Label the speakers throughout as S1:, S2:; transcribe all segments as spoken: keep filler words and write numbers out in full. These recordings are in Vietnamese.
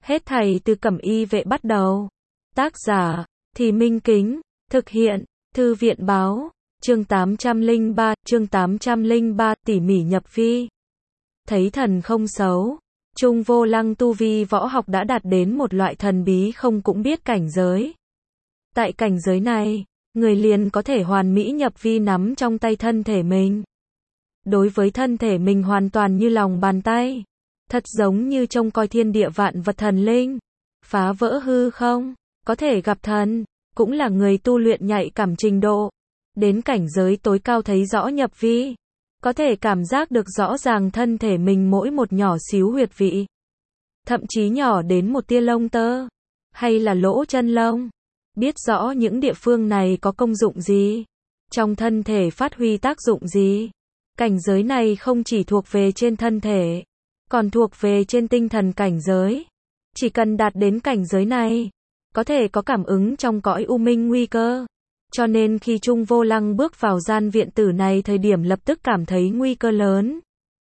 S1: Hết thảy từ Cẩm Y Vệ bắt đầu. Tác giả, Thì Minh Kính, thực hiện, Thư viện Báo, chương tám trăm lẻ ba, chương tám trăm lẻ ba, tỉ mỉ nhập vi. Thấy thần không xấu, Trung Vô Lăng tu vi võ học đã đạt đến một loại thần bí không cũng biết cảnh giới. Tại cảnh giới này, người liền có thể hoàn mỹ nhập vi nắm trong tay thân thể mình. Đối với thân thể mình hoàn toàn như lòng bàn tay. Thật giống như trông coi thiên địa vạn vật thần linh. Phá vỡ hư không, có thể gặp thần, cũng là người tu luyện nhạy cảm trình độ. Đến cảnh giới tối cao thấy rõ nhập vi. Có thể cảm giác được rõ ràng thân thể mình mỗi một nhỏ xíu huyệt vị. Thậm chí nhỏ đến một tia lông tơ. Hay là lỗ chân lông. Biết rõ những địa phương này có công dụng gì. Trong thân thể phát huy tác dụng gì. Cảnh giới này không chỉ thuộc về trên thân thể. Còn thuộc về trên tinh thần cảnh giới. Chỉ cần đạt đến cảnh giới này. Có thể có cảm ứng trong cõi u minh nguy cơ. Cho nên khi Trung Vô Lăng bước vào gian viện tử này thời điểm lập tức cảm thấy nguy cơ lớn.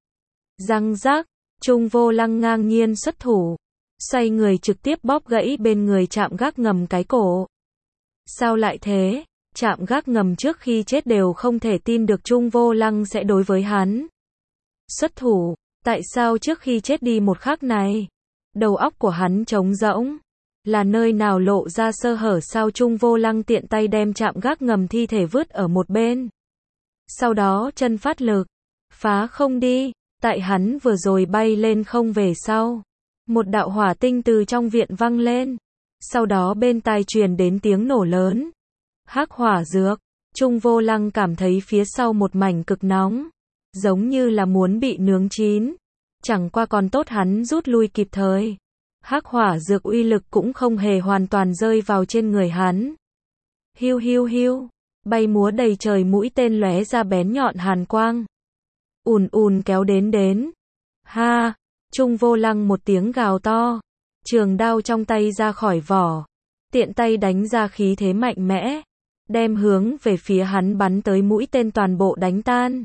S1: Răng rác, Trung Vô Lăng ngang nhiên xuất thủ. Xoay người trực tiếp bóp gãy bên người Trạm Gác Ngầm cái cổ. Sao lại thế? Trạm Gác Ngầm trước khi chết đều không thể tin được Trung Vô Lăng sẽ đối với hắn xuất thủ. Tại sao trước khi chết đi một khắc này, đầu óc của hắn trống rỗng? Là nơi nào lộ ra sơ hở sao? Trung Vô Lăng tiện tay đem Trạm Gác Ngầm thi thể vứt ở một bên. Sau đó chân phát lực, phá không đi. Tại hắn vừa rồi bay lên không về sau. Một đạo hỏa tinh từ trong viện văng lên. Sau đó bên tai truyền đến tiếng nổ lớn. Hắc hỏa dược. Trung Vô Lăng cảm thấy phía sau một mảnh cực nóng. Giống như là muốn bị nướng chín. Chẳng qua còn tốt hắn rút lui kịp thời. Hắc hỏa dược uy lực cũng không hề hoàn toàn rơi vào trên người hắn. Hiu hiu hiu. Bay múa đầy trời mũi tên lóe ra bén nhọn hàn quang. Ùn ùn kéo đến đến. Ha. Trung Vô Lăng một tiếng gào to. Trường đao trong tay ra khỏi vỏ. Tiện tay đánh ra khí thế mạnh mẽ. Đem hướng về phía hắn bắn tới mũi tên toàn bộ đánh tan.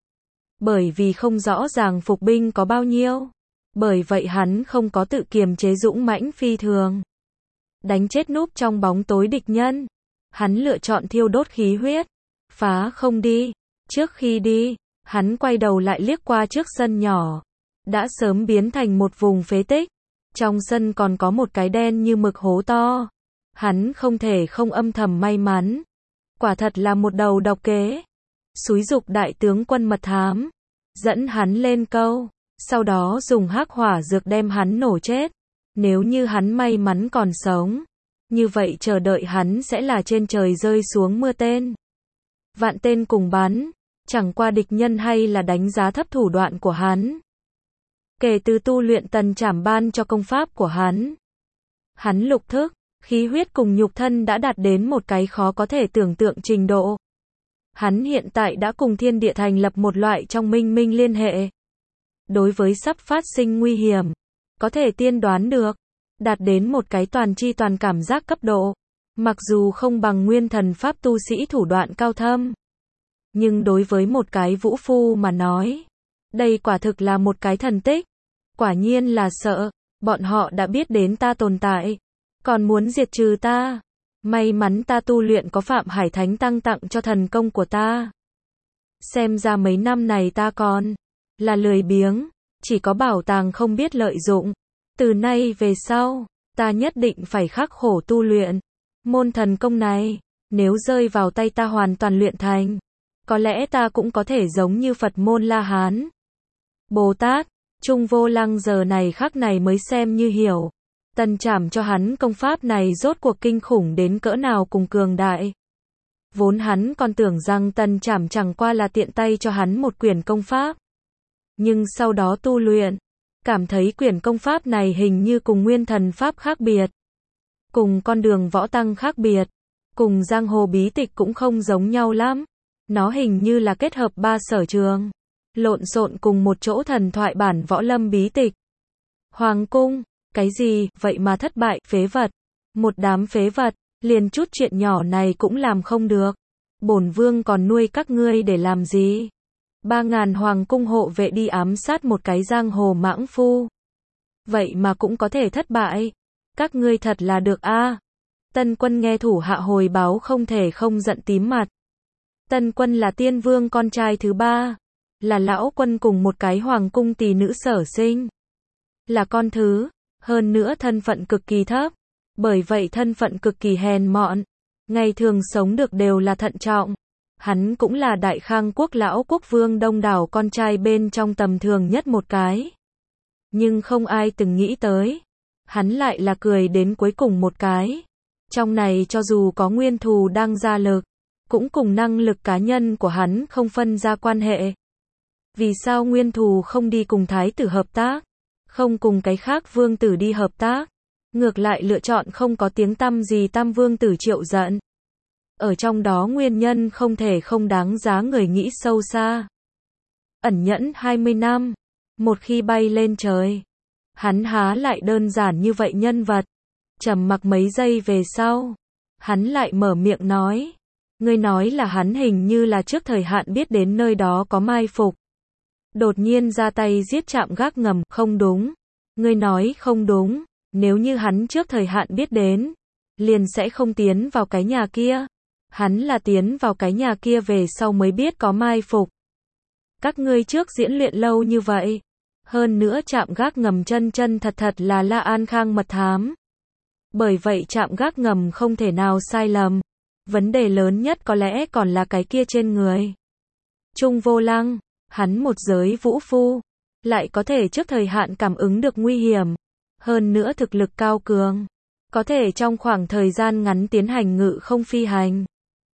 S1: Bởi vì không rõ ràng phục binh có bao nhiêu. Bởi vậy hắn không có tự kiềm chế dũng mãnh phi thường. Đánh chết núp trong bóng tối địch nhân. Hắn lựa chọn thiêu đốt khí huyết. Phá không đi. Trước khi đi, hắn quay đầu lại liếc qua trước sân nhỏ. Đã sớm biến thành một vùng phế tích. Trong sân còn có một cái đen như mực hố to. Hắn không thể không âm thầm may mắn. Quả thật là một đầu độc kế. Xúi giục đại tướng quân mật thám. Dẫn hắn lên câu. Sau đó dùng hắc hỏa dược đem hắn nổ chết. Nếu như hắn may mắn còn sống. Như vậy chờ đợi hắn sẽ là trên trời rơi xuống mưa tên. Vạn tên cùng bắn. Chẳng qua địch nhân hay là đánh giá thấp thủ đoạn của hắn. Kể từ tu luyện tần trảm ban cho công pháp của hắn. Hắn lục thức, khí huyết cùng nhục thân đã đạt đến một cái khó có thể tưởng tượng trình độ. Hắn hiện tại đã cùng thiên địa thành lập một loại trong minh minh liên hệ. Đối với sắp phát sinh nguy hiểm, có thể tiên đoán được, đạt đến một cái toàn chi toàn cảm giác cấp độ. Mặc dù không bằng nguyên thần pháp tu sĩ thủ đoạn cao thâm. Nhưng đối với một cái vũ phu mà nói, đây quả thực là một cái thần tích. Quả nhiên là sợ, bọn họ đã biết đến ta tồn tại. Còn muốn diệt trừ ta. May mắn ta tu luyện có Phạm Hải Thánh tăng tặng cho thần công của ta. Xem ra mấy năm này ta còn là lười biếng, chỉ có bảo tàng không biết lợi dụng. Từ nay về sau, ta nhất định phải khắc khổ tu luyện. Môn thần công này, nếu rơi vào tay ta hoàn toàn luyện thành, có lẽ ta cũng có thể giống như Phật môn La Hán. Bồ Tát, Trung Vô Lăng giờ này khắc này mới xem như hiểu. Tần trảm cho hắn công pháp này rốt cuộc kinh khủng đến cỡ nào cùng cường đại. Vốn hắn còn tưởng rằng tần trảm chẳng qua là tiện tay cho hắn một quyển công pháp. Nhưng sau đó tu luyện, cảm thấy quyển công pháp này hình như cùng nguyên thần pháp khác biệt. Cùng con đường võ tăng khác biệt. Cùng giang hồ bí tịch cũng không giống nhau lắm. Nó hình như là kết hợp ba sở trường. Lộn xộn cùng một chỗ thần thoại bản võ lâm bí tịch. Hoàng cung. Cái gì, vậy mà thất bại, phế vật. Một đám phế vật, liền chút chuyện nhỏ này cũng làm không được. Bổn vương còn nuôi các ngươi để làm gì? Ba ngàn hoàng cung hộ vệ đi ám sát một cái giang hồ mãng phu. vậy mà cũng có thể thất bại. Các ngươi thật là được a. Tân Quân nghe thủ hạ hồi báo không thể không giận tím mặt. Tân Quân là Tiên Vương con trai thứ ba, là lão quân cùng một cái hoàng cung tỷ nữ sở sinh, là con thứ, hơn nữa thân phận cực kỳ thấp, bởi vậy thân phận cực kỳ hèn mọn, ngày thường sống được đều là thận trọng. Hắn cũng là Đại Khang quốc lão quốc vương đông đảo con trai bên trong tầm thường nhất một cái. Nhưng không ai từng nghĩ tới, hắn lại là cười đến cuối cùng một cái. Trong này cho dù có nguyên thù đang ra lực, cũng cùng năng lực cá nhân của hắn không phân ra quan hệ. Vì sao nguyên thù không đi cùng thái tử hợp tác, không cùng cái khác vương tử đi hợp tác, ngược lại lựa chọn không có tiếng tăm gì tam vương tử Triệu Giận? Ở trong đó nguyên nhân không thể không đáng giá người nghĩ sâu xa. Ẩn nhẫn hai mươi năm, một khi bay lên trời, hắn há lại đơn giản như vậy nhân vật. Trầm mặc mấy giây về sau, hắn lại mở miệng nói, ngươi nói là hắn hình như là trước thời hạn biết đến nơi đó có mai phục, đột nhiên ra tay giết trạm gác ngầm, không đúng. Ngươi nói không đúng, nếu như hắn trước thời hạn biết đến, liền sẽ không tiến vào cái nhà kia. Hắn là tiến vào cái nhà kia về sau mới biết có mai phục. Các ngươi trước diễn luyện lâu như vậy, hơn nữa trạm gác ngầm chân chân thật thật là La An Khang mật thám. Bởi vậy trạm gác ngầm không thể nào sai lầm. Vấn đề lớn nhất có lẽ còn là cái kia trên người Trung Vô Lăng, hắn một giới vũ phu, lại có thể trước thời hạn cảm ứng được nguy hiểm, hơn nữa thực lực cao cường, có thể trong khoảng thời gian ngắn tiến hành ngự không phi hành.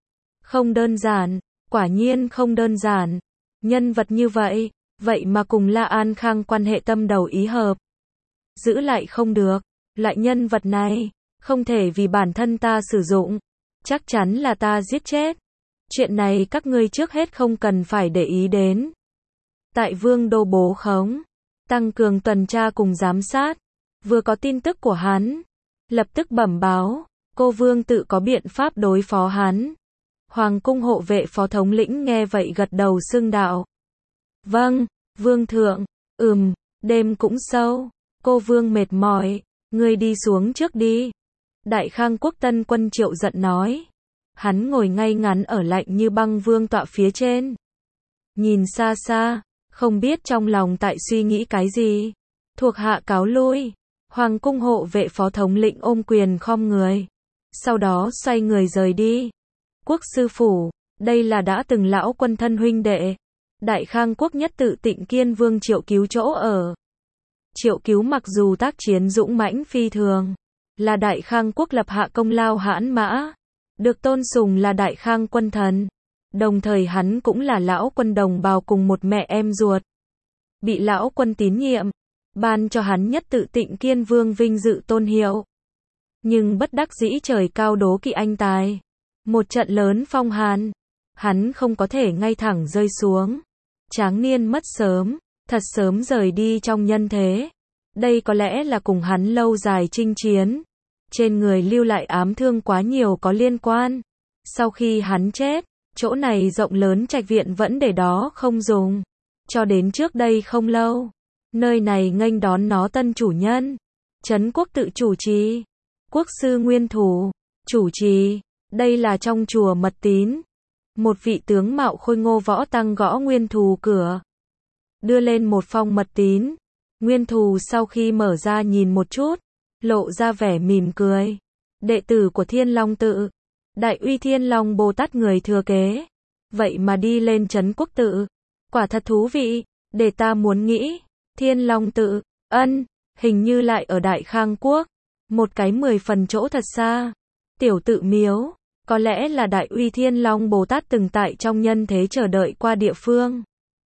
S1: Không đơn giản, quả nhiên không đơn giản. Nhân vật như vậy, vậy mà cùng La An Khang quan hệ tâm đầu ý hợp. Giữ lại không được, loại nhân vật này, không thể vì bản thân ta sử dụng, chắc chắn là ta giết chết. Chuyện này các ngươi trước hết không cần phải để ý đến. Tại Vương đô bố khống, tăng cường tuần tra cùng giám sát, vừa có tin tức của hắn, lập tức bẩm báo, cô Vương tự có biện pháp đối phó hắn. Hoàng cung hộ vệ phó thống lĩnh nghe vậy gật đầu xưng đạo. Vâng, Vương thượng, ừm, đêm cũng sâu, cô Vương mệt mỏi, ngươi đi xuống trước đi. Đại Khang quốc Tân Quân Triệu Giận nói. Hắn ngồi ngay ngắn ở lạnh như băng vương tọa phía trên. Nhìn xa xa, không biết trong lòng tại suy nghĩ cái gì. Thuộc hạ cáo lui. Hoàng cung hộ vệ phó thống lĩnh ôm quyền khom người. Sau đó xoay người rời đi. Quốc sư phủ, đây là đã từng lão quân thân huynh đệ. Đại Khang quốc nhất tự Tịnh Kiên Vương Triệu Cứu chỗ ở. Triệu Cứu mặc dù tác chiến dũng mãnh phi thường, là Đại Khang quốc lập hạ công lao hãn mã, được tôn sùng là Đại Khang quân thần. Đồng thời hắn cũng là lão quân đồng bào cùng một mẹ em ruột. Bị lão quân tín nhiệm, ban cho hắn nhất tự Tịnh Kiên Vương vinh dự tôn hiệu. Nhưng bất đắc dĩ trời cao đố kỵ anh tài. Một trận lớn phong hàn, hắn không có thể ngay thẳng rơi xuống. Tráng niên mất sớm, thật sớm rời đi trong nhân thế. Đây có lẽ là cùng hắn lâu dài chinh chiến, trên người lưu lại ám thương quá nhiều có liên quan. Sau khi hắn chết, chỗ này rộng lớn trạch viện vẫn để đó không dùng. Cho đến trước đây không lâu, nơi này nghênh đón nó tân chủ nhân. Trấn quốc tự chủ trì, quốc sư Nguyên Thủ, chủ trì. Đây là trong chùa Mật Tín. Một vị tướng mạo khôi ngô võ tăng gõ Nguyên Thù cửa. Đưa lên một phong mật tín. Nguyên Thù sau khi mở ra nhìn một chút, lộ ra vẻ mỉm cười. Đệ tử của Thiên Long tự, Đại Uy Thiên Long Bồ Tát người thừa kế. Vậy mà đi lên Trấn quốc tự. Quả thật thú vị, để ta muốn nghĩ. Thiên Long tự, ân, hình như lại ở Đại Khang quốc. Một cái mười phần chỗ thật xa. Tiểu tự miếu. Có lẽ là Đại Uy Thiên Long Bồ Tát từng tại trong nhân thế chờ đợi qua địa phương.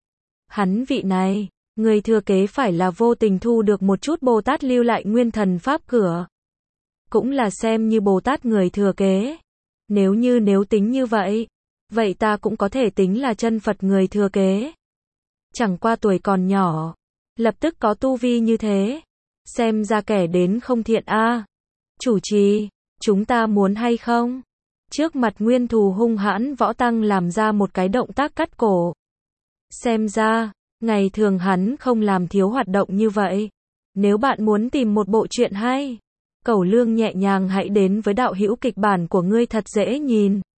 S1: Hắn vị này, người thừa kế phải là vô tình thu được một chút Bồ Tát lưu lại nguyên thần pháp cửa. Cũng là xem như Bồ Tát người thừa kế. Nếu như nếu tính như vậy, vậy ta cũng có thể tính là chân Phật người thừa kế. Chẳng qua tuổi còn nhỏ, lập tức có tu vi như thế. Xem ra kẻ đến không thiện a. À. Chủ trì, chúng ta muốn hay không? Trước mặt Nguyên Thù hung hãn võ tăng làm ra một cái động tác cắt cổ. Xem ra, ngày thường hắn không làm thiếu hoạt động như vậy. Nếu bạn muốn tìm một bộ truyện hay, cẩu lương nhẹ nhàng hãy đến với đạo hữu kịch bản của ngươi thật dễ nhìn.